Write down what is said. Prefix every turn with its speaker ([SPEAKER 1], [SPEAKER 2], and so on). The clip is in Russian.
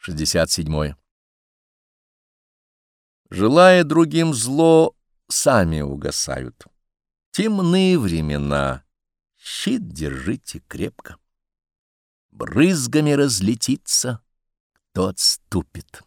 [SPEAKER 1] 67. Желая другим зло, сами угасают. Темные времена, щит держите крепко. Брызгами разлетится, кто отступит.